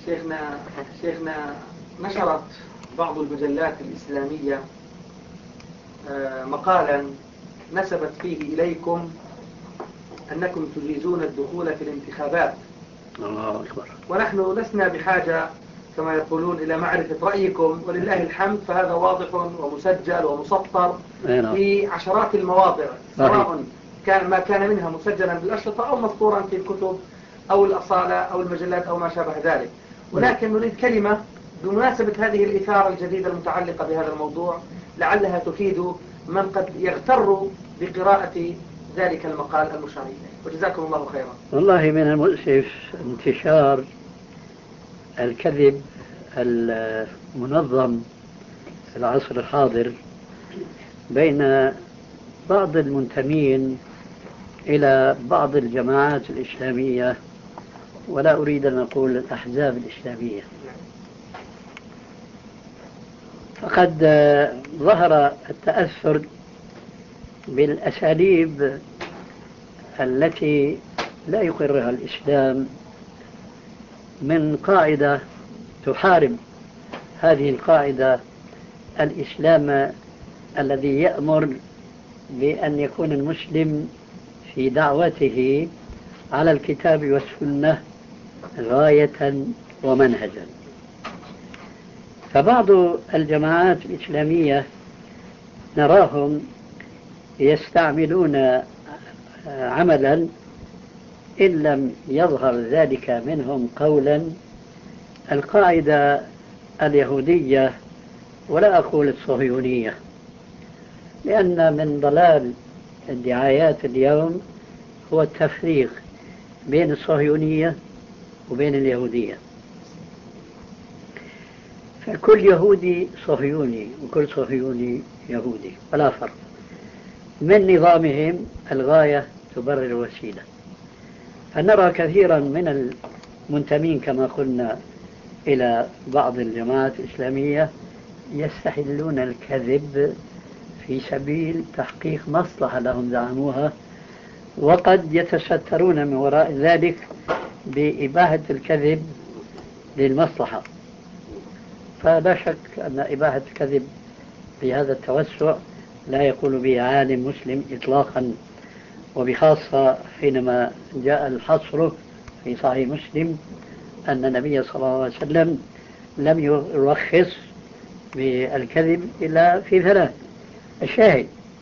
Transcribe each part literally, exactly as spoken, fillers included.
شيخنا شيخنا نشرت بعض المجلات الإسلامية مقالا نسبت فيه إليكم أنكم تجيزون الدخول في الانتخابات. الله أكبر. ونحن لسنا بحاجة كما يقولون إلى معرفة رأيكم، ولله الحمد فهذا واضح ومسجل ومسطر في عشرات المواضع، سواء كان ما كان منها مسجلا بالأشرطة أو مسطورا في الكتب أو الأصالة أو المجلات أو ما شابه ذلك. ولكن نريد كلمة بمناسبة هذه الإثارة الجديدة المتعلقة بهذا الموضوع، لعلها تفيد من قد يغتر بقراءة ذلك المقال المشار إليه، وجزاكم الله خيرا. والله من المؤسف انتشار الكذب المنظم في العصر الحاضر بين بعض المنتمين إلى بعض الجماعات الإسلامية، ولا أريد أن أقول الأحزاب الإسلامية. فقد ظهر التأثر بالأساليب التي لا يقرها الإسلام من قاعدة تحارب هذه القاعدة الإسلام الذي يأمر بأن يكون المسلم في دعوته على الكتاب والسنة غاية ومنهجا. فبعض الجماعات الإسلامية نراهم يستعملون عملا إن لم يظهر ذلك منهم قولا القاعدة اليهودية، ولا أقول الصهيونية، لأن من ضلال الدعايات اليوم هو التفريق بين الصهيونية وبين اليهودية. فكل يهودي صهيوني وكل صهيوني يهودي، ولا فرق. من نظامهم الغاية تبرر الوسيلة. فنرى كثيرا من المنتمين كما قلنا إلى بعض الجماعات الإسلامية يستحلون الكذب في سبيل تحقيق مصلحة لهم زعموها، وقد يتسترون من وراء ذلك بإباحة الكذب للمصلحة. فلا شك أن إباحة الكذب بهذا التوسع لا يقول به عالم مسلم إطلاقا، وبخاصة حينما جاء الحصر في صحيح مسلم أن النبي صلى الله عليه وسلم لم يرخص بالكذب إلا في ثلاث. الشاهد،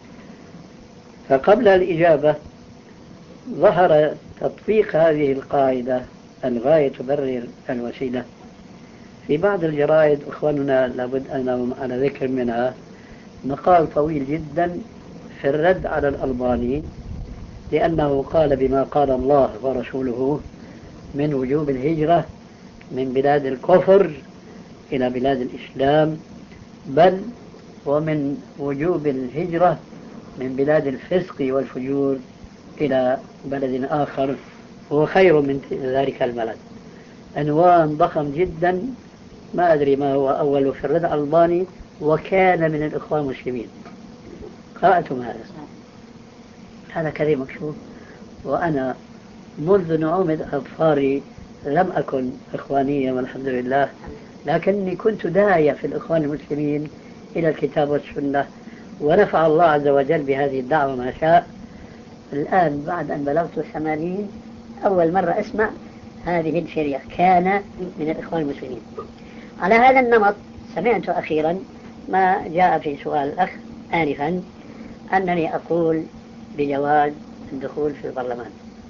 فقبل الإجابة ظهر تطبيق هذه القاعدة الغاية تبرر الوسيلة في بعض الجرائد. إخواننا لابد أن على ذكر منها مقال طويل جدا في الرد على الألباني، لأنه قال بما قال الله ورسوله من وجوب الهجرة من بلاد الكفر إلى بلاد الإسلام، بل ومن وجوب الهجرة من بلاد الفسق والفجور إلى بلد آخر هو خير من ذلك البلد. عنوان ضخم جدا، ما أدري ما هو أول في الرد الألباني، وكان من الإخوان المسلمين. قرأتم هذا؟ هذا كريم مكشوف. وأنا منذ نعومة أظفاري لم أكن إخوانيا والحمد لله، لكني كنت داعية في الإخوان المسلمين إلى الكتاب والسنة، ونفع الله عز وجل بهذه الدعوة ما شاء. الآن بعد أن بلغت الثمانين أول مرة أسمع هذه الشريعة كان من الإخوان المسلمين. على هذا النمط سمعت أخيرا ما جاء في سؤال الأخ آنفا أنني أقول بجواز الدخول في البرلمان.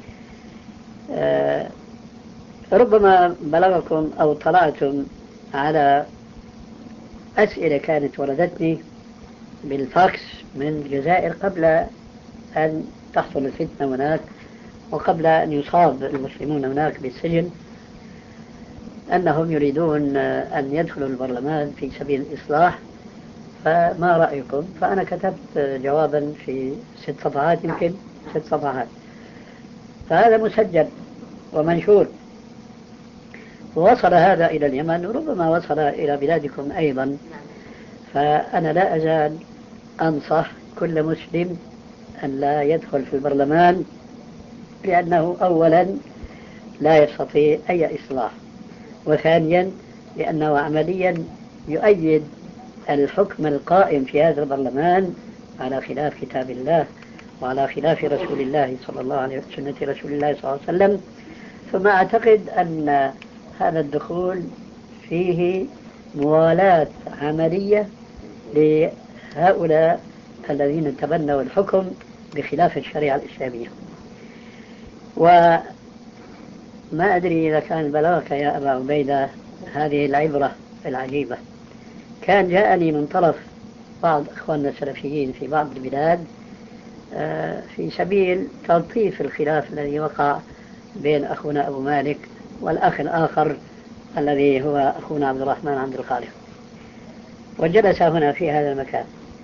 أه ربما بلغكم أو طلعتم على أسئلة كانت وردتني بالفاكس من الجزائر قبل أن تحصل الفتنة هناك، وقبل أن يصاب المسلمون هناك بالسجن، أنهم يريدون أن يدخلوا البرلمان في سبيل الإصلاح. فما رأيكم؟ فأنا كتبت جوابا في ست صفحات، يمكن ست صفحات، فهذا مسجل ومنشور. ووصل هذا إلى اليمن، وربما وصل إلى بلادكم أيضا. فأنا لا أزال أنصح كل مسلم أن لا يدخل في البرلمان، لأنه أولا لا يستطيع أي إصلاح، وثانيا لأنه عمليا يؤيد الحكم القائم في هذا البرلمان على خلاف كتاب الله وعلى خلاف رسول الله صلى الله عليه وسلم سنة رسول الله صلى الله عليه وسلم. ثم أعتقد أن هذا الدخول فيه موالاة عملية لهؤلاء الذين تبنوا الحكم بخلاف الشريعة الإسلامية. وما أدري إذا كان بلغك يا أبا عبيدة هذه العبرة العجيبة. كان جاءني من طرف بعض أخواننا السلفيين في بعض البلاد في سبيل تلطيف الخلاف الذي وقع بين أخونا أبو مالك والأخ الآخر الذي هو أخونا عبد الرحمن عبد الخالق، وجلس هنا في هذا المكان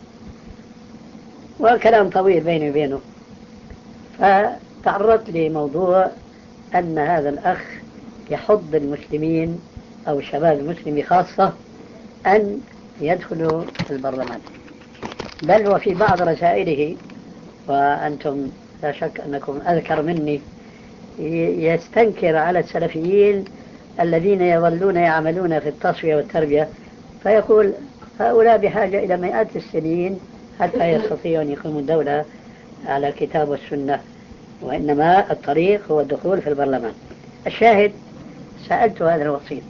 وكلام طويل بيني وبينه. فتعرضت لموضوع أن هذا الأخ يحض المسلمين أو الشباب المسلم خاصة أن يدخلوا البرلمان، بل وفي بعض رسائله، وأنتم لا شك أنكم أذكر مني، يستنكر على السلفيين الذين يظلون يعملون في التصفية والتربية، فيقول هؤلاء بحاجة إلى مئات السنين حتى يستطيعوا أن يقيموا الدولة على الكتاب والسنة، وإنما الطريق هو الدخول في البرلمان. الشاهد، سألت هذا الوسيط: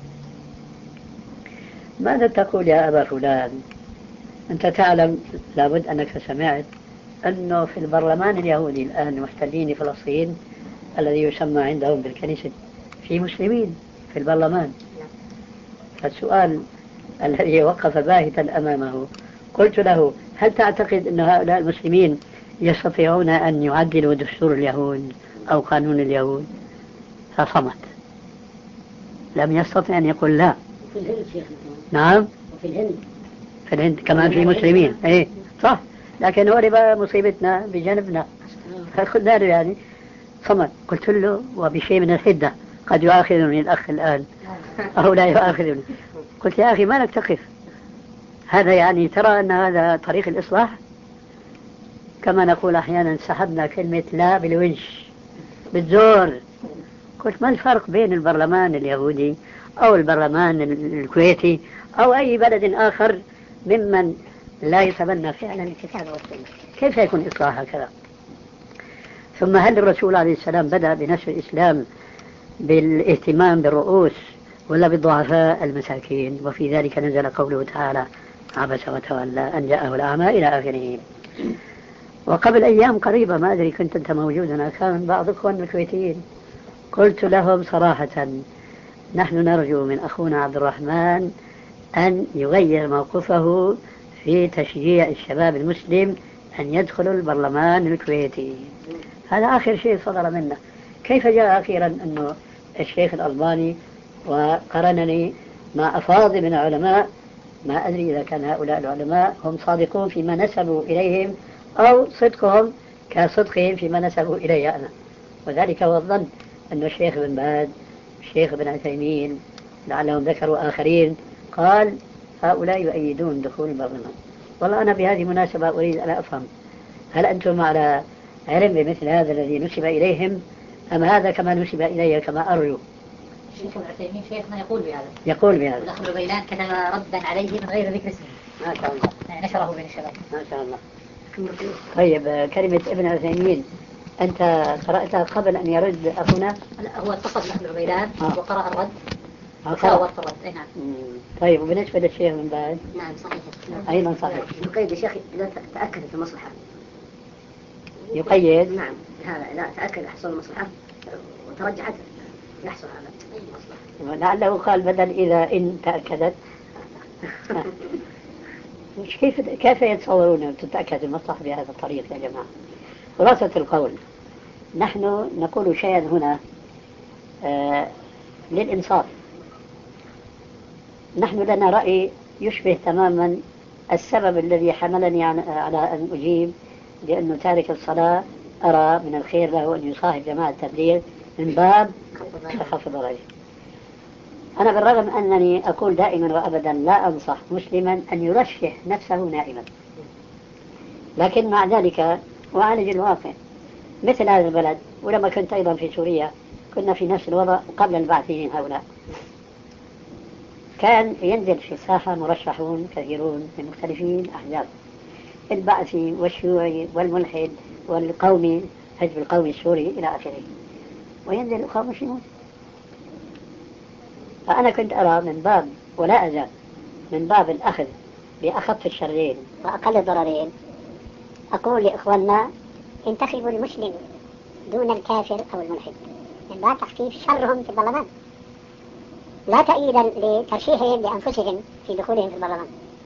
ماذا تقول يا أبا فلان؟ أنت تعلم لابد أنك سمعت أنه في البرلمان اليهودي الآن محتلين فلسطين الذي يسمى عندهم بالكنيسة في مسلمين في البرلمان. فالسؤال الذي وقف باهتا أمامه قلت له: هل تعتقد أن هؤلاء المسلمين يستطيعون أن يعدلوا دستور اليهود أو قانون اليهود؟ فصمت، لم يستطع أن يقول لا. في الهند شيخ. نعم، وفي الهند في الهند كمان في مسلمين. ايه صح، لكن هو بقى مصيبتنا بجانبنا فخذنا له يعني. صمت. قلت له وبشيء من الحدة: قد يؤاخذني الأخ الآن أو لا يؤاخذني. قلت: يا أخي ما لك تقف، هذا يعني ترى أن هذا طريق الإصلاح؟ كما نقول أحيانا سحبنا كلمة لا بالونش بالزور. قلت: ما الفرق بين البرلمان اليهودي أو البرلمان الكويتي أو أي بلد آخر ممن لا يتبنى فعلا الكتاب والسنة؟ كيف يكون إصلاح هكذا؟ ثم هل الرسول عليه السلام بدأ بنشر الإسلام بالاهتمام بالرؤوس ولا بالضعفاء المساكين؟ وفي ذلك نزل قوله تعالى: عبس وتولى أن جاءه الأعمى إلى آخره. وقبل أيام قريبة، ما أدري كنت أنت موجودا، كان بعض إخواننا الكويتيين، قلت لهم صراحة: نحن نرجو من أخونا عبد الرحمن أن يغير موقفه في تشجيع الشباب المسلم أن يدخلوا البرلمان الكويتي. هذا آخر شيء صدر منا. كيف جاء أخيرا أنه الشيخ الألباني وقرنني مع أفاضل من العلماء؟ ما أدري إذا كان هؤلاء العلماء هم صادقون فيما نسبوا إليهم أو صدقهم كصدقهم فيما نسبوا إلي أنا. وذلك هو الظن أن الشيخ بن باز، الشيخ بن عثيمين، لعلهم ذكروا آخرين، قال هؤلاء يؤيدون دخول البرلمان. والله أنا بهذه المناسبة أريد أن أفهم، هل أنتم على علم بمثل هذا الذي نسب إليهم، أم هذا كما نسب إلي كما أرجو؟ الشيخ ابن عثيمين شيخنا يقول بهذا يقول بهذا والأخ الغيلان كتب ردا عليه من غير ذكر اسمه. ما شاء الله. يعني نشره بين الشباب. ما شاء الله. طيب، كلمة ابن عثيمين أنت قرأتها قبل أن يرد أخونا؟ لا، هو اتصل بالأخ الغيلان آه. وقرأ الرد آه. وساوى الرد. أي نعم. طيب، وبالنسبة للشيخ من بعد؟ نعم صحيح. أيضا صحيح. يقيد يا شيخ إذا تأكدت المصلحة. يقيد؟ نعم، هذا إذا تأكد حصول المصلحة وترجحت يحصل على أي مصلحة. لعله قال بدل إذا إن تأكدت. كيف كيف يتصورون أن تتأكد المصلحة بهذا الطريق يا جماعة؟ خلاصة القول، نحن نقول شيئا هنا آه للإنصاف. نحن لنا رأي يشبه تماما السبب الذي حملني على أن أجيب، لأنه تارك الصلاة أرى من الخير له أن يصاحب جماعة التبليغ من باب تخفض الرجل. أنا بالرغم أنني أقول دائما وأبدا لا أنصح مسلما أن يرشح نفسه نائما، لكن مع ذلك أعالج الواقع. مثل هذا البلد، ولما كنت أيضا في سوريا كنا في نفس الوضع قبل البعثيين هؤلاء. كان ينزل في الساحة مرشحون كثيرون من مختلفين الأحزاب، البعثي والشيوعي والملحد والقومي، حزب القومي السوري إلى آخره، وينزل الأخوة مسلمون. فأنا كنت أرى من باب، ولا أزال من باب الأخذ بأخف الشرين وأقل الضررين، أقول لإخواننا انتخبوا المسلم دون الكافر أو الملحد من باب تخفيف شرهم في البرلمان، لا تأييدا لترشيحهم لأنفسهم في دخولهم في البرلمان.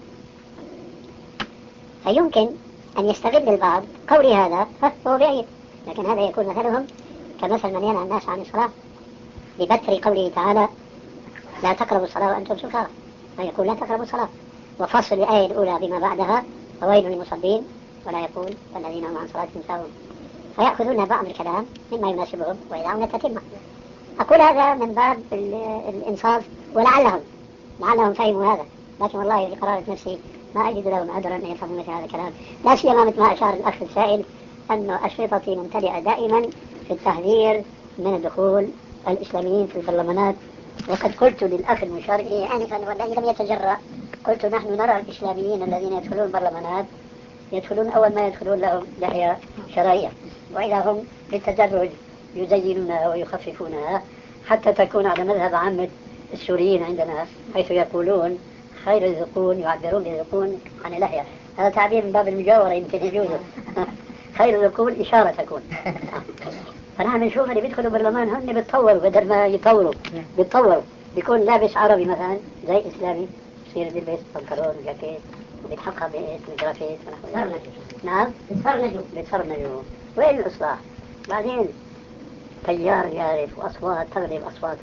فيمكن أن يستغل البعض قولي هذا فهو بعيد، لكن هذا يكون مثلهم كمثل من ينهى الناس عن الصلاة ببتر قوله تعالى لا تقربوا الصلاة وأنتم سكارى، فيقول لا تقربوا الصلاة، وفصل الآية الأولى بما بعدها فويل للمصلين، ولا يقول والذين هم عن صلاتهم ساهون، فيأخذون بعض الكلام مما يناسبهم ويدعون التتمة. أقول هذا من باب الإنصاف، ولعلهم لعلهم فهموا هذا، لكن والله بقرارة نفسي ما أجد لهم عذرا أن يفهموا مثل هذا الكلام، لا سيما مثل ما أشار الأخ السائل أن أشرطتي ممتلئة دائما في التحذير من دخول الإسلاميين في البرلمانات. وقد قلت للأخ المشار إليه آنفا والذي لم يتجرأ، قلت نحن نرى الإسلاميين الذين يدخلون البرلمانات يدخلون أول ما يدخلون لهم لحية شرعية، وإذا هم بالتدرج يزينونها ويخففونها حتى تكون على مذهب عامة السوريين عندنا، حيث يقولون خير الذقون، يعبرون بالذقون عن اللحية، هذا تعبير من باب المجاورة يمكن يجوز. خير الذقون إشارة تكون. فنحن نشوف اللي بيدخلوا برلمان هن بيتطوروا بدل ما يطوروا، بيتطوروا، بيكون لابس عربي مثلا زي إسلامي، يصير بيلبس بنطلون وجاكيت وبيتحقق بجرافيت ونحو ذلك. نعم بيتفرنجوا بيتفرنجوا. وين الإصلاح؟ بعدين تيار يعرف وأصوات تغلب أصوات